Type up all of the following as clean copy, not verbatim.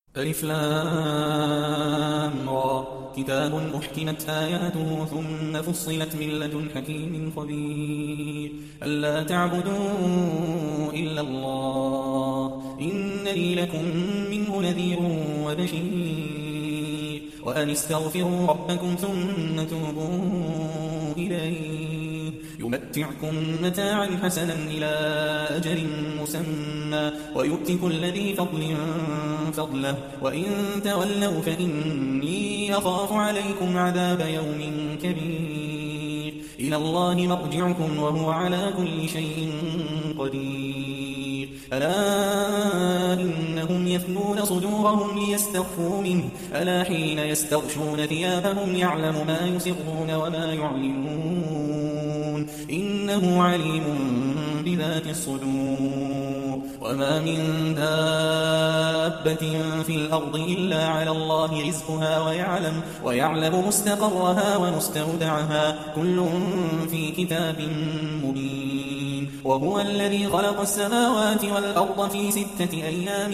ألف لام را كتاب أحكمت آياته ثم فصلت من لدن حكيم خبير ألا تعبدوا إلا الله إنني لكم منه نذير وبشير وأن استغفروا ربكم ثم توبوا إليه يمتعكم متاعا حسنا إلى أجل مسمى ويؤتي كل ذي فضل فضله وإن تولوا فإني أخاف عليكم عذاب يوم كبير إلى الله مرجعكم وهو على كل شيء قدير ألا إنهم يثنون صدورهم ليستخفوا منه ألا حين يستغشون ثيابهم يعلم ما يسرون وما يعلنون إنه عليم بذات الصدور وما من دابة في الأرض إلا على الله رزقها ويعلم مستقرها ومستودعها كل في كتاب مبين وهو الذي خلق السماوات والأرض في 6 أيام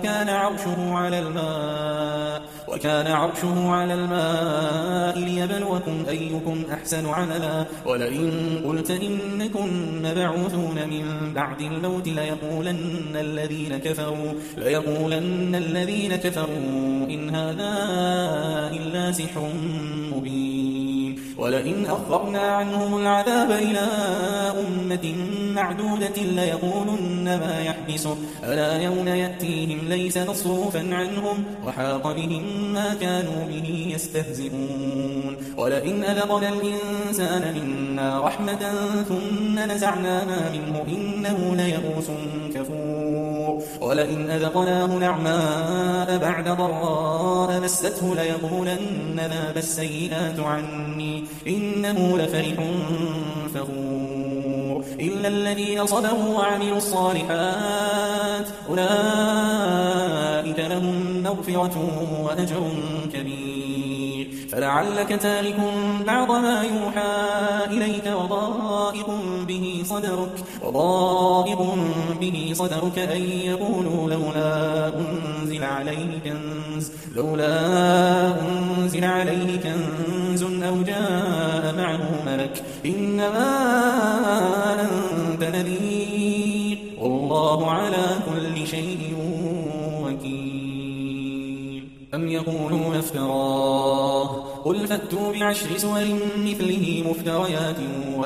وكان عرشه على الماء ليبلوكم أيكم أحسن عملا ولئن قلت إنكم مبعوثون من بعد الموت ليقولن الذين كفروا إن هذا إلا سحر مبين ولئن أخرنا عنهم العذاب إلى أمة معدودة ليقولن ما يحبسه ألا يوم يأتيهم ليس مصروفا عنهم وحاق بهم ما كانوا به يستهزئون ولئن أذقنا الإنسان منا رحمة ثم نزعناها منه إنه ليئوس كفور ولئن أذقناه نعماء بعد ضراء مسته ليقولن ذهب السيئات عني إنه لفرح فخور إلا الذين صبروا وعملوا الصالحات أولئك لهم مغفرة وأجر كبير فلعلك تارك بعض ما يوحى إليك وضائق به صدرك أن يقولوا لولا أنزل عليه كنز أو جاء معه ملك إنما أنت نذير والله على كل شيء وكيل أم يقولون افتراه قل فأتوا ب10 سور مثله مفتريات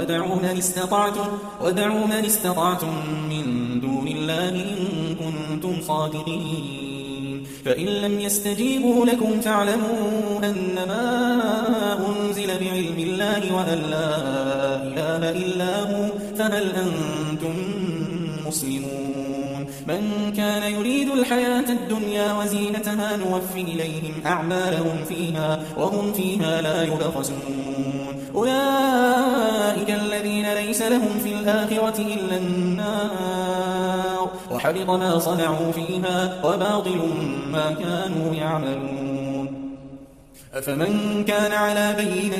ودعوا من استطعتم من دون الله إن كنتم صادقين فإن لم يستجيبوا لكم فاعلموا أنما أنزل بعلم الله وأن لا إله إلا هو فهل أنتم مسلمون من كان يريد الحياة الدنيا وزينتها نوفي إليهم أعمالهم فيها وهم فيها لا يبخسون أولئك الذين ليس لهم في الآخرة إلا النار وحبط ما صنعوا فيها وباطل ما كانوا يعملون أفمن كان على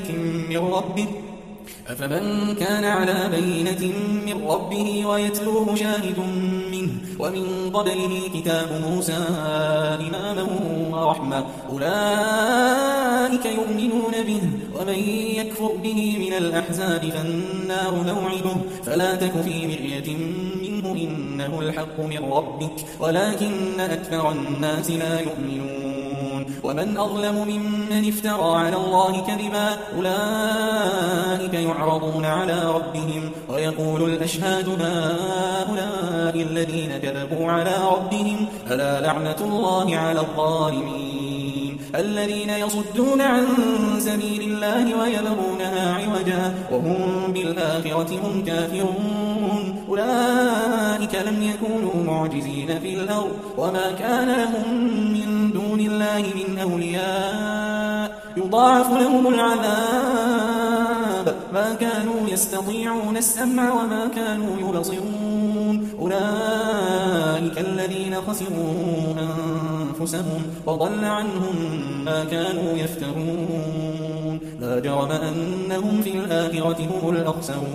بينة من ربه ويتلوه شاهد منه ومن قبله كتاب موسى إماما ورحمة أولئك يؤمنون به ومن يكفر به من الأحزاب فالنار موعده فلا تك في مرية منه إنه الحق من ربك ولكن أكثر الناس لا يؤمنون ومن أظلم ممن افترى على الله كذبا أولئك يعرضون على ربهم ويقول الأشهاد هؤلاء الذين كذبوا على ربهم ألا لعنة الله على الظالمين الذين يصدون عن سبيل الله ويبغونها عوجا وهم بالآخرة هم كافرون أولئك لم يكونوا معجزين في الأرض وما كان لهم من دون الله من أولياء يضاعف لهم العذاب ما كانوا يستطيعون السمع وما كانوا يبصرون أولئك الذين خسروا أنفسهم وضل عنهم ما كانوا يفترون لا جرم أنهم في الآخرة هم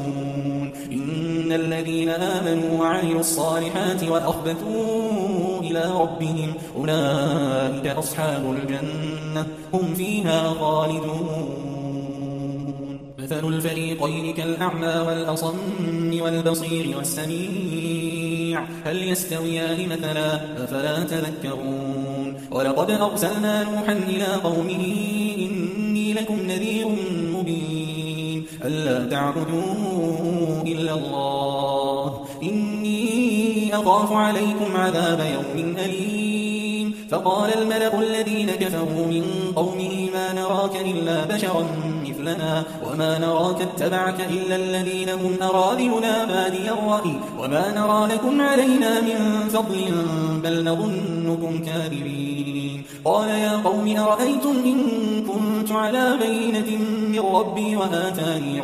الأخسرون إن الذين آمنوا وعملوا الصالحات وأخبتوا إلى إلى ربهم أولئك أصحاب الجنة هم فيها خالدون. مثل الفريقين كالأعمى والأصم والبصير والسميع هل يستويان مثلا أفلا تذكرون. ولقد أرسلنا نوحا إلى قومه إني لكم نذير مبين ألا تعبدوا إلا الله إني أخاف عليكم عذاب يوم أليم. فقال الملأ الذين كفروا من قومه ما نراك إلا بشرا مثلنا وما نراك اتبعك إلا الذين هم أراذلنا بادي الرأي وما نرى لكم علينا من فضل بل نظنكم كاذبين. قال يا قوم أرأيتم إن كنت على بينة من ربي وآتاني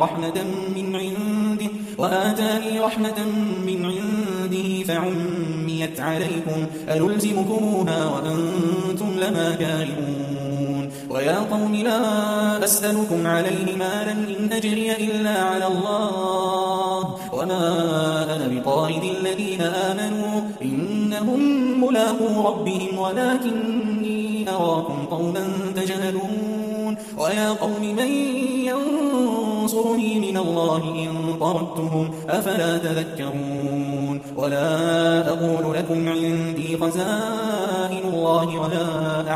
رحمة من عنده فعميت عليكم ألزمكموها وأنتم لما كارهون. ويا قوم لا أسألكم عليه مالا إن أجري إلا على الله وما أنا بطارد الذين آمنوا إنهم ملاقو ربهم ولكني أراكم قوما تجهلون. ويا قوم من ينصرني من الله إن طردتهم أفلا تذكرون. ولا أقول لكم عندي خزائن الله ولا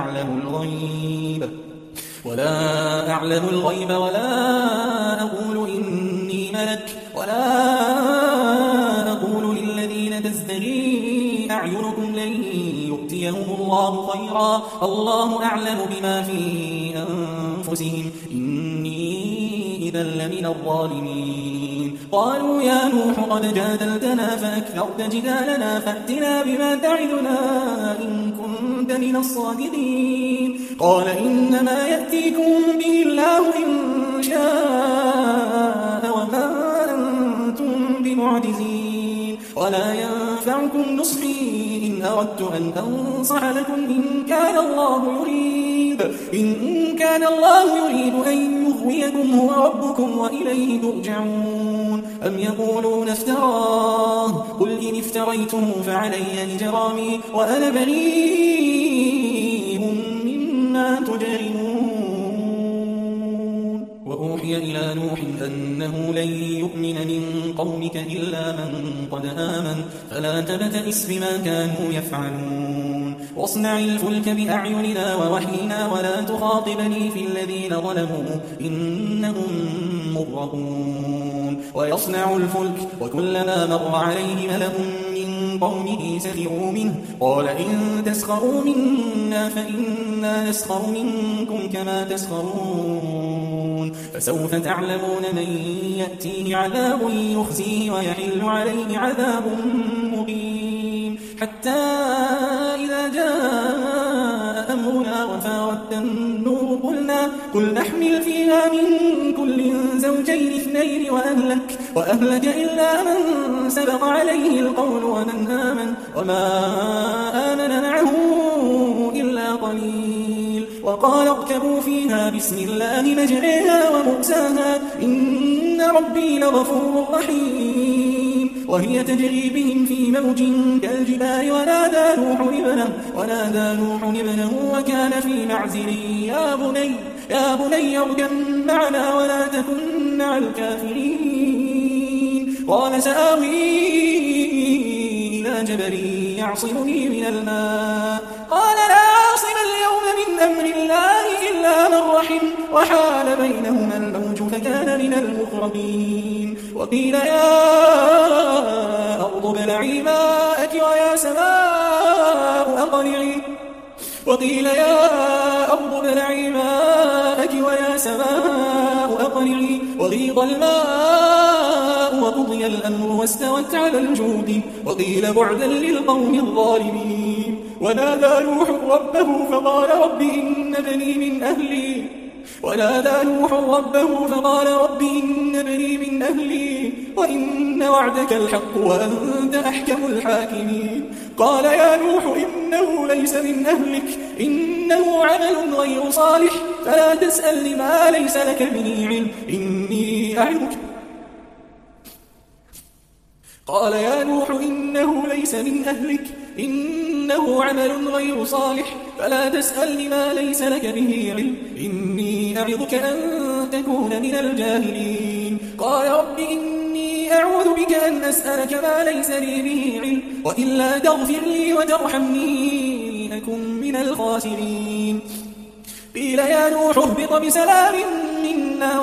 أعلم الغيب ولا أقول إني ملك ولا أقول للذين تزدري أعينكم لن يؤتيهم الله خيرا الله أعلم بما في أنفسهم إني إذا لمن الظالمين. قالوا يا نوح قد جادلتنا فأكثرت جدالنا فأتنا بما تعدنا إن كنت من الصادقين. قال إنما يأتيكم به الله إن شاء وما أنتم بمعجزين ولا ينفعكم نصحي إن أردت أن أنصح لكم إن كان الله يريد أن يغويكم هو ربكم وإليه ترجعون. أم يقولون افتراه قل إن افتريته فعلي إجرامي وأنا بريء مما تجرمون. وأوحي إلى نوح أنه لن يؤمن من قومك إلا من قد آمن فلا تبتئس بما كانوا يفعلون. واصنع الفلك بأعيننا ووحينا ولا تخاطبني في الذين ظلموا إنهم مغرقون. ويصنع الفلك وكلما مر عليه ملأ من قومه سخروا منه قال إن تسخروا منا فإنا نسخر منكم كما تسخرون. فسوف تعلمون من يأتيه عذاب يخزيه ويحل عليه عذاب مقيم. حتى إذا جاء أمرنا وفارت النور قل نحمل فيها من كل زوجين اثنين وأهلك إلا من سبق عليه القول ومن آمن وما آمن معه إلا قليل. وقال اركبوا فيها بسم الله مجريها ومرساها إن ربي لغفور رحيم. وهي تجري بهم في موج كالجبال ونادى نوح ابنه وكان في معزل يا بني اركب معنا ولا تكن مع الكافرين. قال سآوي إلى جبل يعصمني من الماء قال لا عاصم اليوم من أمر الله إلا من رحم وحال بينهما الموج فكان من المغرقين. وقيل يا أرض ابلعي ماءك ويا سماء أقلعي وغيض الماء وقضي الأمر واستوت على الجود وقيل بعدا للقوم الظالمين. ونادى نوح ربه فقال رب إن ابني من أهلي وإن وعدك الحق وأنت أحكم الحاكمين. قال يا نوح إنه ليس من أهلك إنه عمل غير صالح فلا تسأل لما ليس لك به علم إني أعظك. قال يا نوح إنه ليس من أهلك إنه عمل غير صالح فلا تسألني ما ليس لك به علم إني أعظك أن تكون من الجاهلين قال رب إني أعوذ بك أن أسألك ما ليس لي به علم وإلا تغفر لي وترحمني أكن من الخاسرين قيل يا نوح اهبط بسلام منا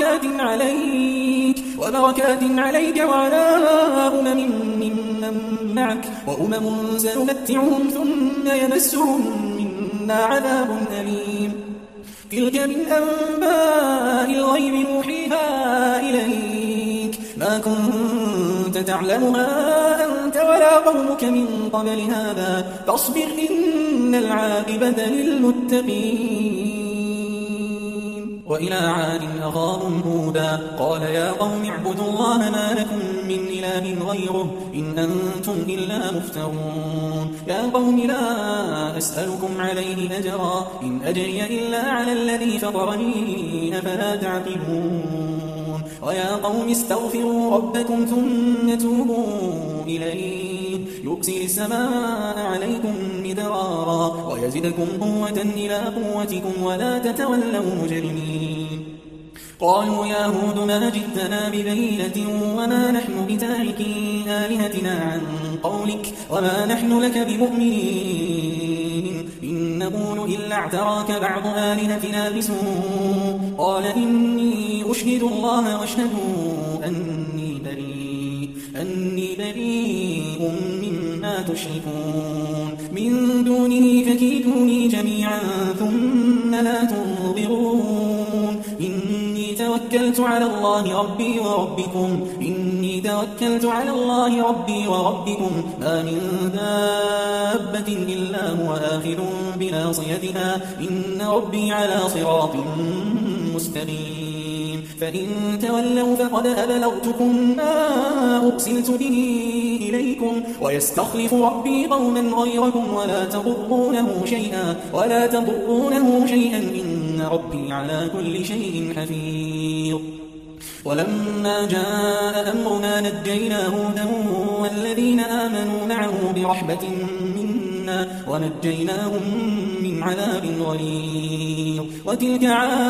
وبركات عليك وعلى أمم ممن معك وأمم سنمتعهم ثم يمسهم منا عذاب أليم تلك من أنباء الغيب نوحيها إليك ما كنت تعلمها أنت ولا قومك من قبل هذا فاصبر إن العاقبة للمتقين وإلى عاد أخاهم هودا قال يا قوم اعبدوا الله ما لكم من إله غيره إن أنتم إلا مفترون يا قوم لا أسألكم عليه أجرا إن أجري إلا على الذي فطرني أفلا تعقلون ويا قوم استغفروا ربكم ثم توبوا إليه يرسل السماء عليكم مدرارا ويزدكم قوة إلى قوتكم ولا تتولوا مجرمين قالوا يا هود ما جئتنا ببينة وما نحن بتاركي آلهتنا عن قولك وما نحن لك بمؤمنين إن نقول إلا اعتراك بعض آلهتنا بسوء قال إني أشهد الله واشهدوا أني بريء مما تشركون من دونه فكيدوني جميعا ثم لا تنظرون إني توكلت على الله ربي وربكم ما من دابة إلا هو آخذ بناصيتها إن ربي على صراط مستقيم فإن تولوا فقد أبلغتكم ما أرسلت به إليكم ويستخلف ربي قوما غيركم ولا تضرونه شيئا إن ربي على كل شيء حفيظ ولما جاء أمرنا نجينا هودا والذين آمنوا معه برحمة منا ونجيناهم من عذاب غليظ وتلك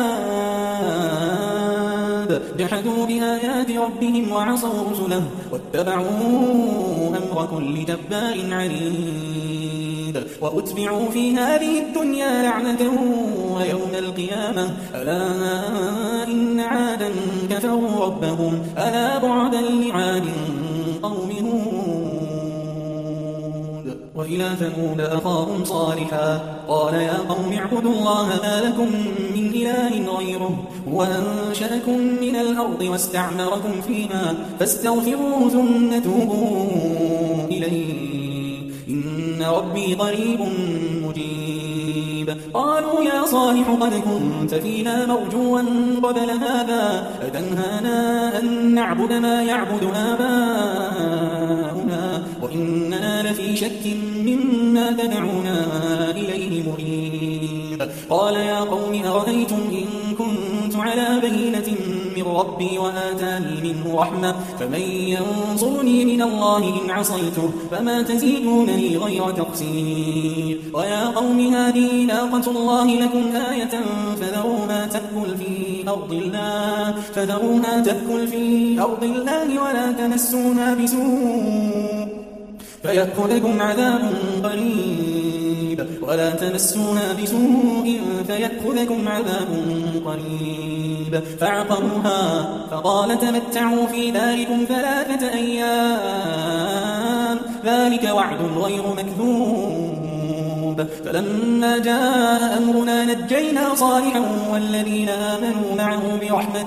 عاد جحدوا بآيات ربهم وعصوا رسله واتبعوا أمر كل جبار عنيد وأتبعوا في هذه الدنيا لعنة ويوم القيامة ألا إن عادا كفروا ربهم ألا بعدا لعاد قوم هود وإلى ثمود أخاهم صالحا قال يا قوم اعبدوا الله ما لكم من إله غيره هو أنشأكم من الأرض واستعمركم فيها فاستغفروه ثم توبوا إليه إن ربي قريب مجيب قالوا يا صالح قد كنت فينا مرجوا قبل هذا أتنهانا أن نعبد ما يعبد آباؤنا وإننا لفي شك مما تدعونا إليه مريب قال يا قوم أرأيتم إن كنت على بينة من ربي وآتاني منه رحمة فمن ينصرني من الله إن عصيته فما تزيدونني غير تقصير ويا قوم هذه ناقة الله لكم آية فذروها تأكل في أرض الله ولا تمسوها بسوء فيأخذكم عذاب قريب فعقروها فقال تمتعوا في داركم 3 أيام ذلك وعد غير مكذوب فلما جاء أمرنا نجينا صالحا والذين آمنوا معه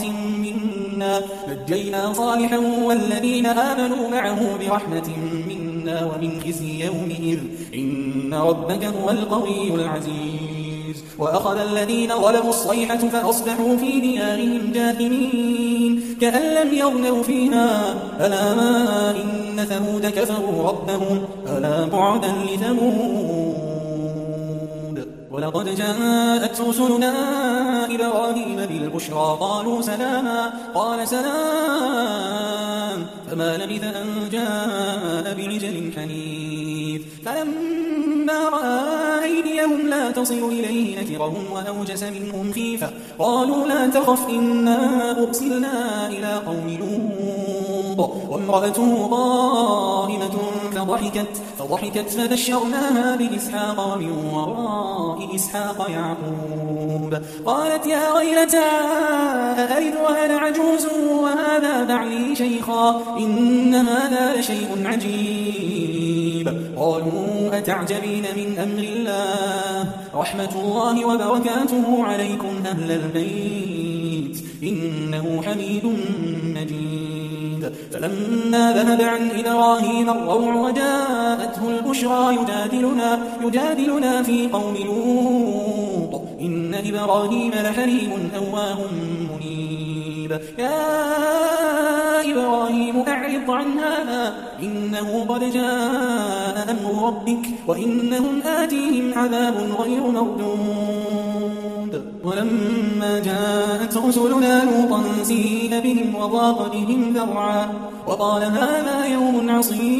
برحمة منا ومن خزي يومئذ إن ربك هو القوي العزيز وأخذ الذين ظلموا الصيحة فأصبحوا في ديارهم جاثمين كأن لم يغنوا فيها ألا إن ثمود كفروا ربهم ألا بعدا لثمود ولقد جاءت رسلنا إبراهيم بالبشرى قالوا سلاما قال سلام فما لبث أن جاء بعجل حنيذ فلما رأى أيديهم لا تصل إليه نكرهم وأوجس منهم خيفة قالوا لا تخف إنا أرسلنا إلى قوم لوط وامرأته قائمة فضحكت فبشرناها بإسحاق ومن وراء إسحاق يعقوب قالت يا ويلتى أألد وأنا عجوز وهذا بعلي شيخا إن هذا لشيء عجيب قالوا أتعجبين من أمر الله رحمة الله وبركاته عليكم أهل البيت إنه حميد مجيد فلما ذهب عن إبراهيم الروع وجاءته البشرى يجادلنا في قوم لوط إن إبراهيم لحليم أواه منيب يا إبراهيم أعرض عن هذا إنه قد جاء أمر ربك وإنهم آتيهم عذاب غير مردود ولما جاءت رسلنا لوطا سيء بهم وضاق بهم ذرعا وقال هذا يوم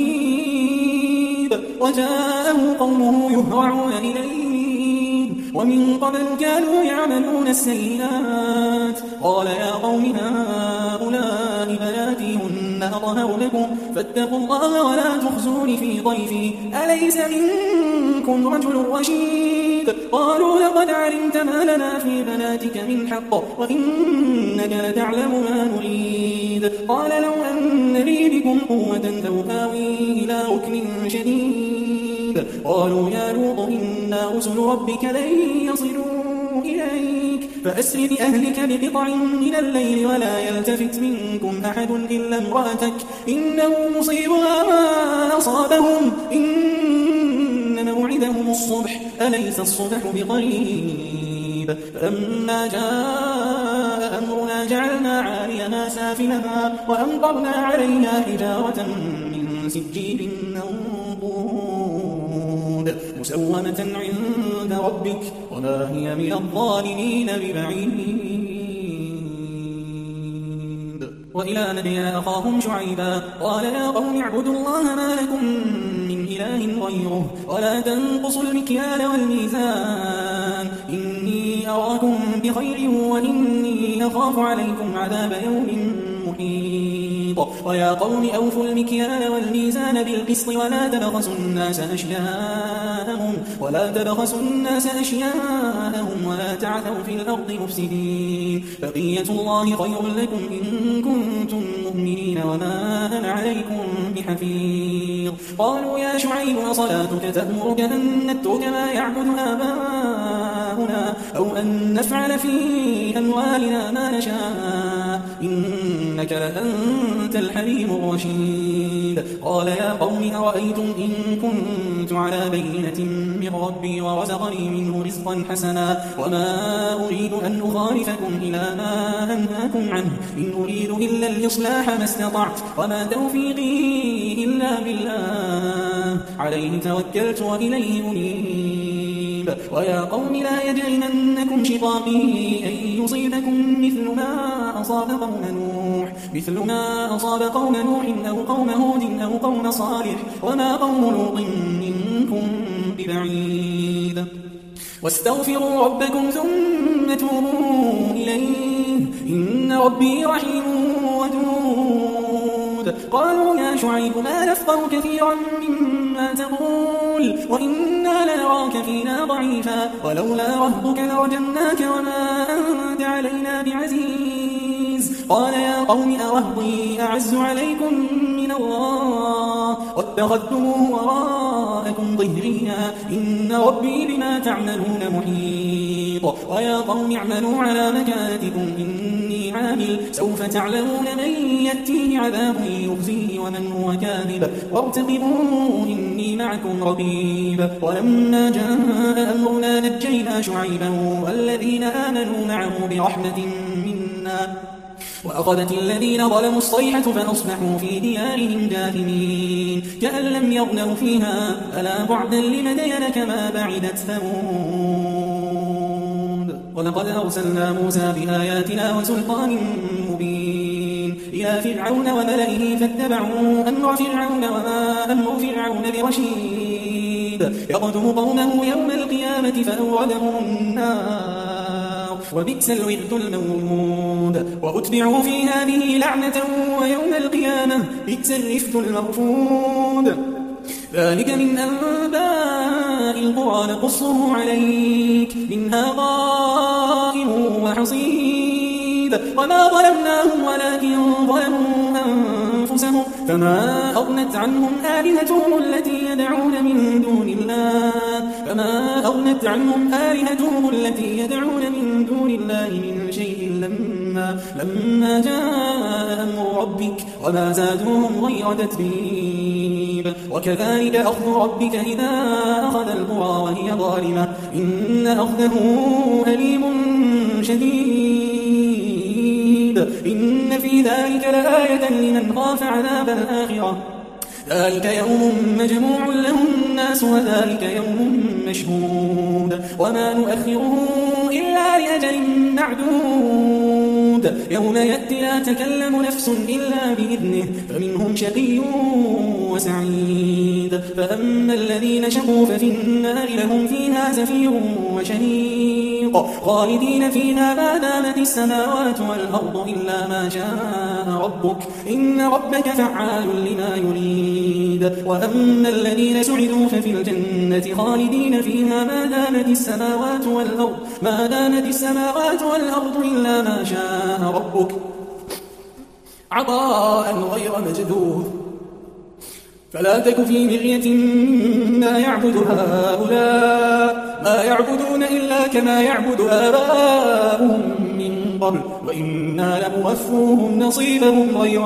عصيب وجاءه قومه يهرعون إليه ومن قبل كانوا يعملون السيئات قال يا قوم هؤلاء بناتي هن أطهر لكم فاتقوا الله ولا تخزون في ضيفي أليس منكم رجل رشيد قالوا لقد علمت ما لنا في بناتك من حق وإنك لتعلم ما نريد قال لو أن لي بكم قوة أو آوي إلى ركن شديد قالوا يا لوط إنا رسل ربك لن يصلوا إليك فأسر بأهلك بقطع من الليل ولا يلتفت منكم أحد إلا امرأتك إنه مصيبها ما أصابهم إن موعدهم الصبح أليس الصبح بقريب فلما جاء أمرنا جعلنا عاليها سافلها وأمطرنا عليها حجارة من سجيل منضود مسومة عند ربك وما هي من الظالمين ببعيد وإلى مدين أخاهم شعيبا قال يا قوم اعبدوا الله ما لكم من إله غيره ولا تنقصوا المكيال والميزان إني أراكم بخير وإني أخاف عليكم عذاب يوم محيط ويا قوم أوفوا المكيال والميزان بالقسط ولا تبخسوا الناس أشياءهم ولا تعثوا في الأرض مفسدين بقية الله خير لكم إن كنتم مؤمنين وما أنا عليكم بحفيظ قالوا يا شعيب صلاتك تأمرك أن نترك ما يعبد آباؤنا أو أن نفعل في أموالنا ما نشاء إنك لأنت الحليم الرشيد قال يا قوم أرأيتم إن كنت على بينة من ربي ورزقني منه رزقا حسنا وما أريد أن أخالفكم إلى ما أنهاكم عنه إن أريد إلا الإصلاح ما استطعت وما توفيقي إلا بالله عليه توكلت وإليه أنيب ويا قوم لا يجرمنكم شقاقي أن يصيبكم مثل ما أصاب قوم نوح أو قوم هود أو قوم صالح وما قوم لوط منكم ببعيد واستغفروا ربكم ثم توبوا إليه إن ربي رحيم ودود قالوا يا شعيب ما نفقه كثيرا مما تقول وإنا لنراك فينا ضعيفا ولولا رهبك لرجمناك وما أنت علينا بعزيز قال يا قوم أرهبي أعز عليكم من الله واتخذتموه وراءكم ظهريا إن ربي بما تعملون محيط ويا قوم اعملوا على مكانتكم إني عامل سوف تعلمون من يأتيه عذاب يخزيه ومن هو كاذب وارتقبوا إني معكم رقيب ولما جاء أمرنا نجينا شعيبا والذين آمنوا معه برحمة منا وأخذت الذين ظلموا الصيحة فأصبحوا في ديارهم جاثمين كأن لم يغنوا فيها ألا بعدا لمدين كما بعدت ثمود ولقد أرسلنا موسى بآياتنا وسلطان مبين إلى فرعون وملئه فاتبعوا أمر فرعون وما أمر فرعون برشيد شديد يقدم قومه يوم القيامة فأوردهم النار وبئس الورد المورود وأتبعوا في هذه لعنة ويوم القيامة بئس الرفد المرفود ذلك من أنباء القرى نقصه عليك منها قائم وحصيد وما ظلمناهم ولكن ظلموا أنفسهم فما أغنت عنهم آلهتهم التي يدعون من دون الله من شيء لما جاء أمر ربك وما زادوهم غير تتبيب وكذلك أخذ ربك إذا أخذ القرى وهي ظالمة إن أخذه أليم شديد إن في ذلك لآية لمن خاف عذاب الآخرة ذلك يوم مجموع له الناس وذلك يوم مشهود وما نؤخره إلا لأجل معدود يوم يأتي لا تكلم نفس إلا بإذنه فمنهم شقي وسعيد فأما الذين شقوا ففي النار لهم فيها زفير وشهيق خالدين فيها ما دامت السماوات والأرض إلا ما شاء ربك إن ربك فعال لما يريد وأما الذين سعدوا ففي الجنة خالدين فيها ما دامت السماوات والأرض إلا ما شاء ربك عطاء غير مجدود فلا تك في مرية ما يعبد هؤلاء ما يعبدون إلا كما يعبد آباؤهم من قبل وإنا لموفوهم نصيبهم غير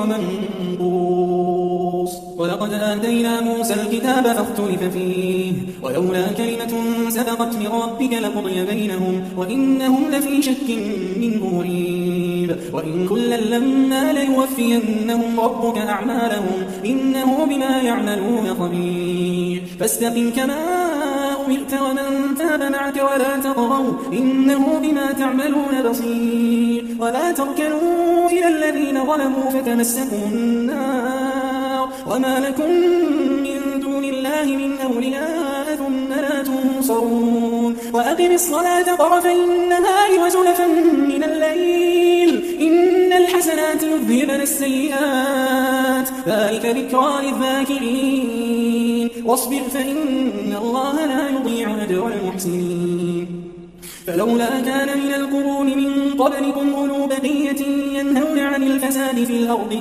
منقوص ولقد آتينا موسى الكتاب فاختلف فيه ولولا كلمة سبقت من ربك لقضي بينهم وإنهم لفي شك منه مريب وإن كلا لما ليوفينهم ربك أعمالهم إنه بما يعملون خبير فاستقم كما أمرت ومن تاب معك ولا تطغوا إنه بما تعملون بصير ولا تركنوا إلى الذين ظلموا فتمسكوا النار وما لكم من دون الله من أولياء ثم لا تنصرون وأقم الصلاة طرفي النهار وزلفا من الليل إن الحسنات يذهبن السيئات ذلك ذكرى للذاكرين واصبر فإن الله لا يضيع أجر المحسنين فلولا كان من القرون من قبلكم أولو بقية ينهون عن الفساد في الأرض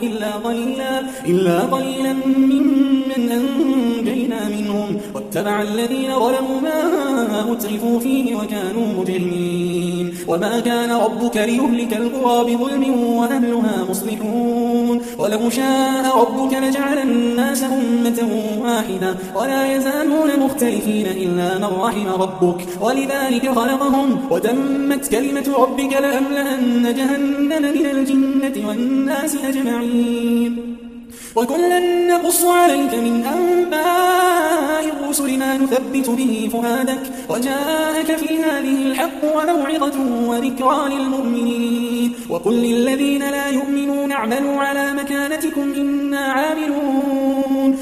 إلا قليلا ممن أنجينا منهم واتبع الذين ظلموا ما أترفوا فيه وكانوا مجرمين وما كان ربك ليهلك القرى بظلم وأهلها مصلحون ولو شاء ربك لجعل الناس أمة واحدة ولا يزالون مختلفين إلا من رحم ربك ولذلك خلقهم وتمت كلمة ربك لأملأن جهنم من الجنة والناس أجمعين وكلا نقص عليك من أنباء الرسل ما نثبت به فؤادك وجاءك في هذه الحق وموعظة وذكرى للمؤمنين وقل للذين لا يؤمنون اعملوا على مكانتكم إنا عاملون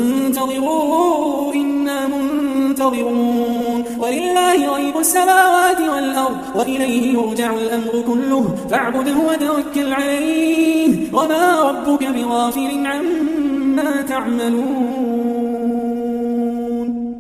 وانتظروا إنا منتظرون ولله غيب السماوات والأرض وإليه يرجع الأمر كله فاعبده وتوكل عليه وما ربك بغافل عما تعملون